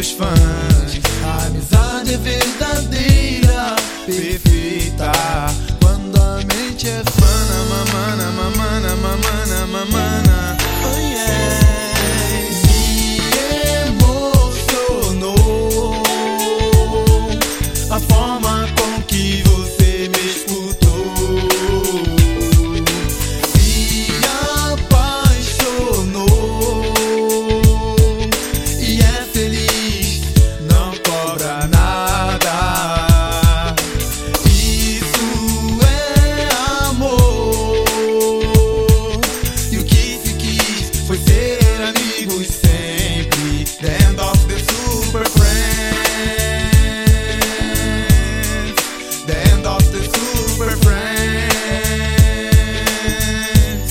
meus fãs. A amizade é verdadeira, perfeita, quando a mente é fã. Mamana, mamana, mamana, mamana. Oh yeah. Me emocionou a forma com que você me escutou. Me apaixonou e é feliz, não cobra nada. Isso é amor. E o que se quis foi ser amigos sempre. The end of the super friends. The end of the super friends.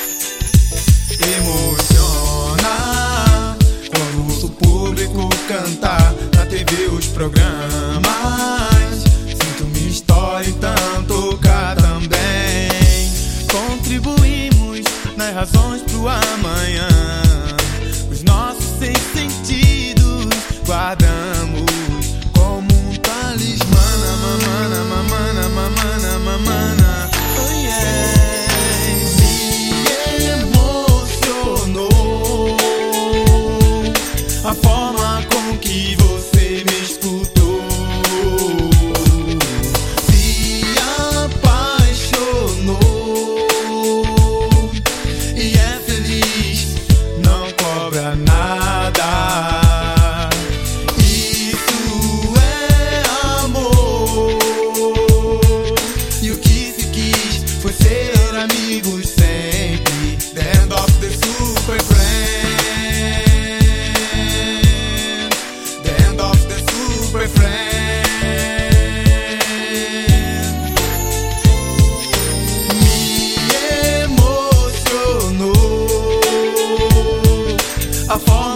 Emociona quando ouço o público cantar na TV os programas. Sinto minha história então tocar também. Contribuímos nas razões pro amanhã. Os nossos 6 sentidos guardamos como um talismã. Mamana, mamana, mamana, mamana. Oh yeah. Me emocionou a forma com que você me escutou. Me apaixonou e é feliz, não cobra nada. Isso é amor. E o que se quis foi ser amigos sempre. The end of the super friends. The end of the super friends. Me emocionou a forma